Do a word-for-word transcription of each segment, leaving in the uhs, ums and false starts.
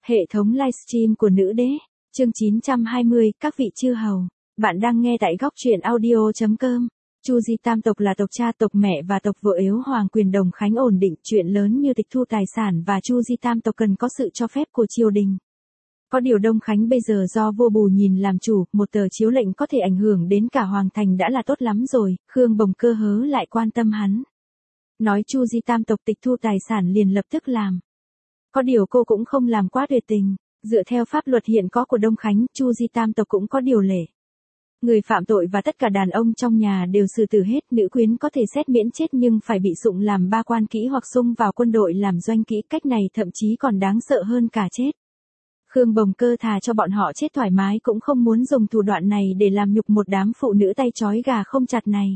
Hệ thống livestream của nữ đế, chương chín trăm hai mươi, các vị chư hầu. Bạn đang nghe tại góc truyện audio chấm com. Chu Di tam tộc là tộc cha tộc mẹ và tộc vợ yếu hoàng quyền đồng khánh ổn định, chuyện lớn như tịch thu tài sản và Chu Di tam tộc cần có sự cho phép của triều đình. Có điều Đông Khánh bây giờ do vua Bù Nhìn làm chủ, một tờ chiếu lệnh có thể ảnh hưởng đến cả hoàng thành đã là tốt lắm rồi, Khương Bồng Cơ hớ lại quan tâm hắn. Nói Chu Di tam tộc tịch thu tài sản liền lập tức làm. Có điều cô cũng không làm quá tuyệt tình, dựa theo pháp luật hiện có của Đông Khánh, Chu Di tam tộc cũng có điều lệ. Người phạm tội và tất cả đàn ông trong nhà đều xử tử hết, nữ quyến có thể xét miễn chết nhưng phải bị sụng làm ba quan kỹ hoặc xung vào quân đội làm doanh kỹ, cách này thậm chí còn đáng sợ hơn cả chết. Khương Bồng Cơ thà cho bọn họ chết thoải mái cũng không muốn dùng thủ đoạn này để làm nhục một đám phụ nữ tay trói gà không chặt này.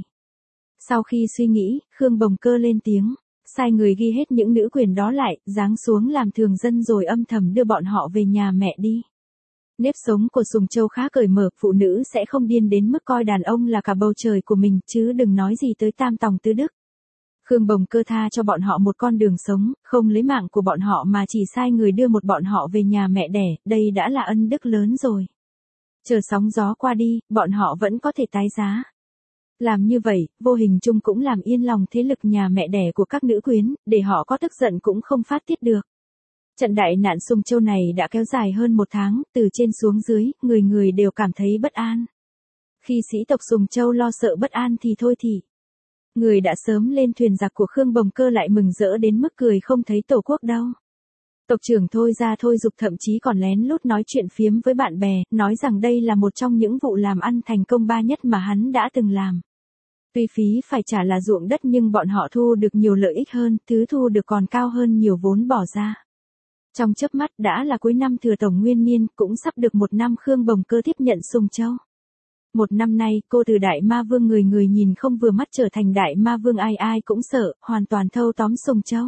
Sau khi suy nghĩ, Khương Bồng Cơ lên tiếng, sai người ghi hết những nữ quyền đó lại, giáng xuống làm thường dân rồi âm thầm đưa bọn họ về nhà mẹ đi. Nếp sống của Sùng Châu khá cởi mở, phụ nữ sẽ không điên đến mức coi đàn ông là cả bầu trời của mình, chứ đừng nói gì tới tam tòng tứ đức. Khương Bồng Cơ tha cho bọn họ một con đường sống, không lấy mạng của bọn họ mà chỉ sai người đưa một bọn họ về nhà mẹ đẻ, đây đã là ân đức lớn rồi. Chờ sóng gió qua đi, bọn họ vẫn có thể tái giá. Làm như vậy, vô hình chung cũng làm yên lòng thế lực nhà mẹ đẻ của các nữ quyến, để họ có tức giận cũng không phát tiết được. Trận đại nạn Sùng Châu này đã kéo dài hơn một tháng, từ trên xuống dưới, người người đều cảm thấy bất an. Khi sĩ tộc Sùng Châu lo sợ bất an thì thôi thì. Người đã sớm lên thuyền giặc của Khương Bồng Cơ lại mừng rỡ đến mức cười không thấy tổ quốc đâu. Tộc trưởng Thôi Ra Thôi Dục thậm chí còn lén lút nói chuyện phiếm với bạn bè, nói rằng đây là một trong những vụ làm ăn thành công ba nhất mà hắn đã từng làm. Tuy phí phải trả là ruộng đất nhưng bọn họ thu được nhiều lợi ích hơn, thứ thu được còn cao hơn nhiều vốn bỏ ra. Trong chớp mắt đã là cuối năm Thừa Tổng Nguyên Niên, cũng sắp được một năm Khương Bồng Cơ tiếp nhận Sùng Châu. Một năm nay, cô từ Đại Ma Vương người người nhìn không vừa mắt trở thành Đại Ma Vương ai ai cũng sợ, hoàn toàn thâu tóm Sùng Châu.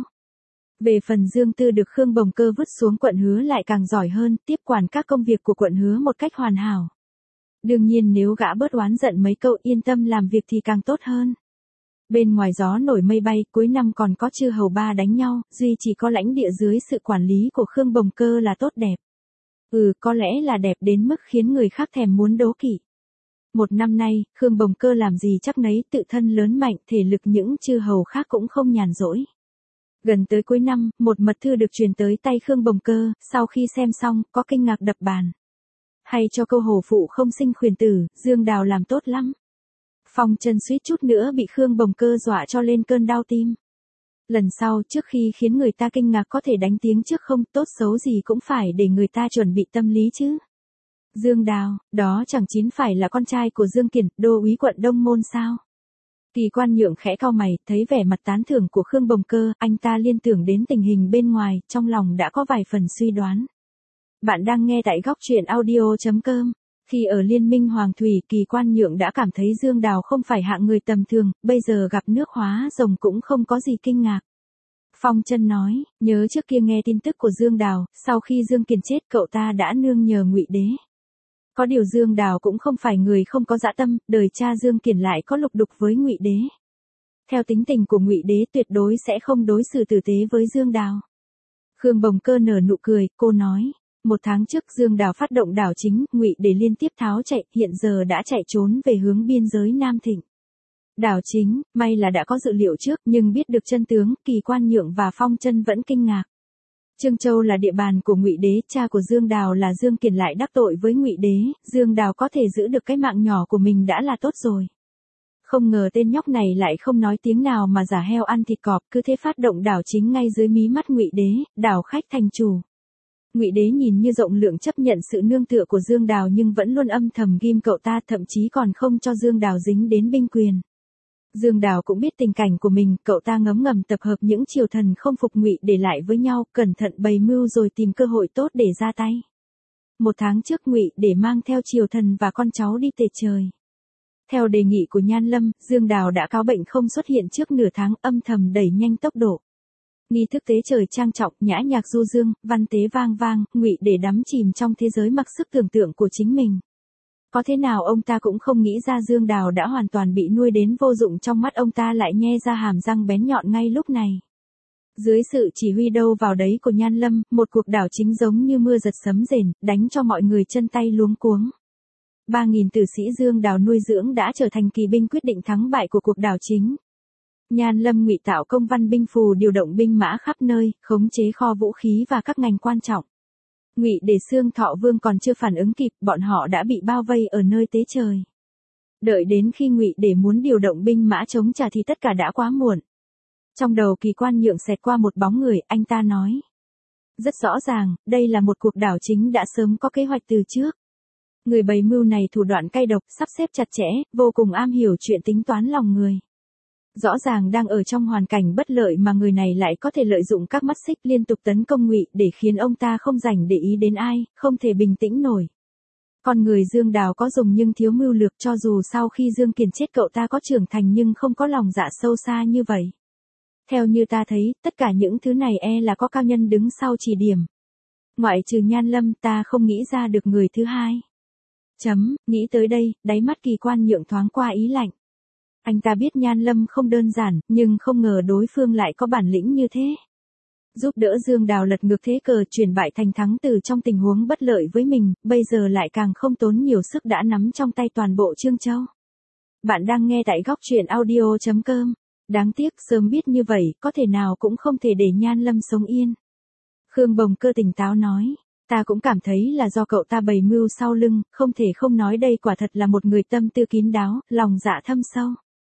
Về phần Dương Tư được Khương Bồng Cơ vứt xuống quận Hứa lại càng giỏi hơn, tiếp quản các công việc của quận Hứa một cách hoàn hảo. Đương nhiên nếu gã bớt oán giận mấy câu yên tâm làm việc thì càng tốt hơn. Bên ngoài gió nổi mây bay, cuối năm còn có chư hầu ba đánh nhau, duy chỉ có lãnh địa dưới sự quản lý của Khương Bồng Cơ là tốt đẹp. Ừ, có lẽ là đẹp đến mức khiến người khác thèm muốn đố kỵ. Một năm nay, Khương Bồng Cơ làm gì chắc nấy, tự thân lớn mạnh, thể lực những chư hầu khác cũng không nhàn rỗi. Gần tới cuối năm, một mật thư được truyền tới tay Khương Bồng Cơ, sau khi xem xong, có kinh ngạc đập bàn. Hay cho câu hổ phụ không sinh khuyển tử, Dương Đào làm tốt lắm. Phong Chân suýt chút nữa bị Khương Bồng Cơ dọa cho lên cơn đau tim. Lần sau, trước khi khiến người ta kinh ngạc có thể đánh tiếng trước không, tốt xấu gì cũng phải để người ta chuẩn bị tâm lý chứ. Dương Đào, đó chẳng chính phải là con trai của Dương Kiển, đô úy quận Đông Môn sao? Kỳ Quan Nhượng khẽ cau mày, thấy vẻ mặt tán thưởng của Khương Bồng Cơ, anh ta liên tưởng đến tình hình bên ngoài, trong lòng đã có vài phần suy đoán. Bạn đang nghe tại góc truyện audio chấm com. Khi ở Liên minh Hoàng Thủy, Kỳ Quan Nhượng đã cảm thấy Dương Đào không phải hạng người tầm thường, bây giờ gặp nước hóa rồng cũng không có gì kinh ngạc. Phong Chân nói, nhớ trước kia nghe tin tức của Dương Đào, sau khi Dương Kiền chết cậu ta đã nương nhờ Ngụy Đế. Có điều Dương Đào cũng không phải người không có dã tâm, đời cha Dương Kiền lại có lục đục với Ngụy Đế. Theo tính tình của Ngụy Đế tuyệt đối sẽ không đối xử tử tế với Dương Đào. Khương Bồng Cơ nở nụ cười, cô nói. Một tháng trước Dương Đào phát động đảo chính, Ngụy Đế liên tiếp tháo chạy, hiện giờ đã chạy trốn về hướng biên giới Nam Thịnh. Đảo chính, may là đã có dự liệu trước, nhưng biết được chân tướng, Kỳ Quan Nhượng và Phong Chân vẫn kinh ngạc. Trương Châu là địa bàn của Ngụy Đế, cha của Dương Đào là Dương Kiền lại đắc tội với Ngụy Đế, Dương Đào có thể giữ được cái mạng nhỏ của mình đã là tốt rồi. Không ngờ tên nhóc này lại không nói tiếng nào mà giả heo ăn thịt cọp, cứ thế phát động đảo chính ngay dưới mí mắt Ngụy Đế, đảo khách thành chủ. Ngụy Đế nhìn như rộng lượng chấp nhận sự nương tựa của Dương Đào nhưng vẫn luôn âm thầm ghim cậu ta, thậm chí còn không cho Dương Đào dính đến binh quyền. Dương Đào cũng biết tình cảnh của mình, cậu ta ngấm ngầm tập hợp những triều thần không phục Ngụy để lại với nhau, cẩn thận bày mưu rồi tìm cơ hội tốt để ra tay. Một tháng trước Ngụy để mang theo triều thần và con cháu đi tề trời. Theo đề nghị của Nhan Lâm, Dương Đào đã cáo bệnh không xuất hiện trước nửa tháng, âm thầm đẩy nhanh tốc độ. Nghi thức tế trời trang trọng, nhã nhạc du dương, văn tế vang vang, Ngụy để đắm chìm trong thế giới mặc sức tưởng tượng của chính mình. Có thế nào ông ta cũng không nghĩ ra Dương Đào đã hoàn toàn bị nuôi đến vô dụng, trong mắt ông ta lại nhe ra hàm răng bén nhọn ngay lúc này. Dưới sự chỉ huy đâu vào đấy của Nhan Lâm, một cuộc đảo chính giống như mưa giật sấm rền, đánh cho mọi người chân tay luống cuống. ba nghìn tử sĩ Dương Đào nuôi dưỡng đã trở thành kỳ binh quyết định thắng bại của cuộc đảo chính. Nhan Lâm ngụy tạo công văn binh phù điều động binh mã khắp nơi, khống chế kho vũ khí và các ngành quan trọng. Ngụy Để Xương Thọ Vương còn chưa phản ứng kịp, bọn họ đã bị bao vây ở nơi tế trời. Đợi đến khi Ngụy Để muốn điều động binh mã chống trả thì tất cả đã quá muộn. Trong đầu Kỳ Quan Nhượng xẹt qua một bóng người, anh ta nói. Rất rõ ràng, đây là một cuộc đảo chính đã sớm có kế hoạch từ trước. Người bày mưu này thủ đoạn cay độc, sắp xếp chặt chẽ, vô cùng am hiểu chuyện tính toán lòng người. Rõ ràng đang ở trong hoàn cảnh bất lợi mà người này lại có thể lợi dụng các mắt xích liên tục tấn công Ngụy để khiến ông ta không rảnh để ý đến ai, không thể bình tĩnh nổi. Con người Dương Đào có dùng nhưng thiếu mưu lược, cho dù sau khi Dương Kiền chết cậu ta có trưởng thành nhưng không có lòng dạ sâu xa như vậy. Theo như ta thấy, tất cả những thứ này e là có cao nhân đứng sau chỉ điểm. Ngoại trừ Nhan Lâm, ta không nghĩ ra được người thứ hai. Chấm, nghĩ tới đây, đáy mắt Kỳ Quan Nhượng thoáng qua ý lạnh. Anh ta biết Nhan Lâm không đơn giản, nhưng không ngờ đối phương lại có bản lĩnh như thế. Giúp đỡ Dương Đào lật ngược thế cờ, chuyển bại thành thắng từ trong tình huống bất lợi với mình, bây giờ lại càng không tốn nhiều sức đã nắm trong tay toàn bộ Trương Châu. Bạn đang nghe tại góc truyện audio chấm com. Đáng tiếc, sớm biết như vậy, có thể nào cũng không thể để Nhan Lâm sống yên. Khương Bồng Cơ tỉnh táo nói, ta cũng cảm thấy là do cậu ta bày mưu sau lưng, không thể không nói đây quả thật là một người tâm tư kín đáo, lòng dạ thâm sâu.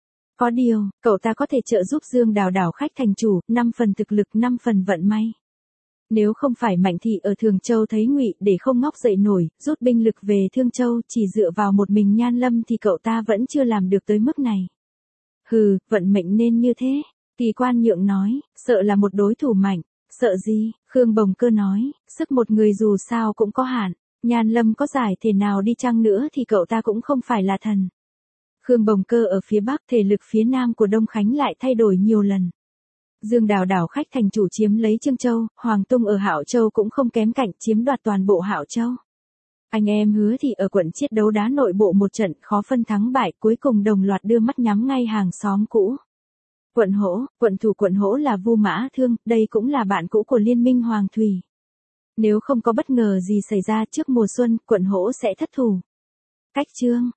Có điều, cậu ta có thể trợ giúp Dương Đào đảo khách thành chủ, năm phần thực lực, năm phần vận may. Nếu không phải Mạnh Thị ở Thường Châu thấy Ngụy Để không ngóc dậy nổi, rút binh lực về Thương Châu, chỉ dựa vào một mình Nhan Lâm thì cậu ta vẫn chưa làm được tới mức này. Hừ, vận mệnh nên như thế. Kỳ Quan Nhượng nói, sợ là một đối thủ mạnh. Sợ gì? Khương Bồng Cơ nói, sức một người dù sao cũng có hạn. Nhan Lâm có giải thể nào đi chăng nữa thì cậu ta cũng không phải là thần. Khương Bồng Cơ ở phía Bắc, thể lực phía Nam của Đông Khánh lại thay đổi nhiều lần. Dương Đào đảo khách thành chủ chiếm lấy Trương Châu, Hoàng Tung ở Hạo Châu cũng không kém cạnh, chiếm đoạt toàn bộ Hạo Châu. Anh em Hứa thì ở quận Chiết đấu đá nội bộ một trận, khó phân thắng bại, cuối cùng đồng loạt đưa mắt nhắm ngay hàng xóm cũ. Quận Hỗ, quận thủ quận Hỗ là Vu Mã Thương, đây cũng là bạn cũ của Liên minh Hoàng Thủy. Nếu không có bất ngờ gì xảy ra trước mùa xuân, quận Hỗ sẽ thất thủ. Cách chương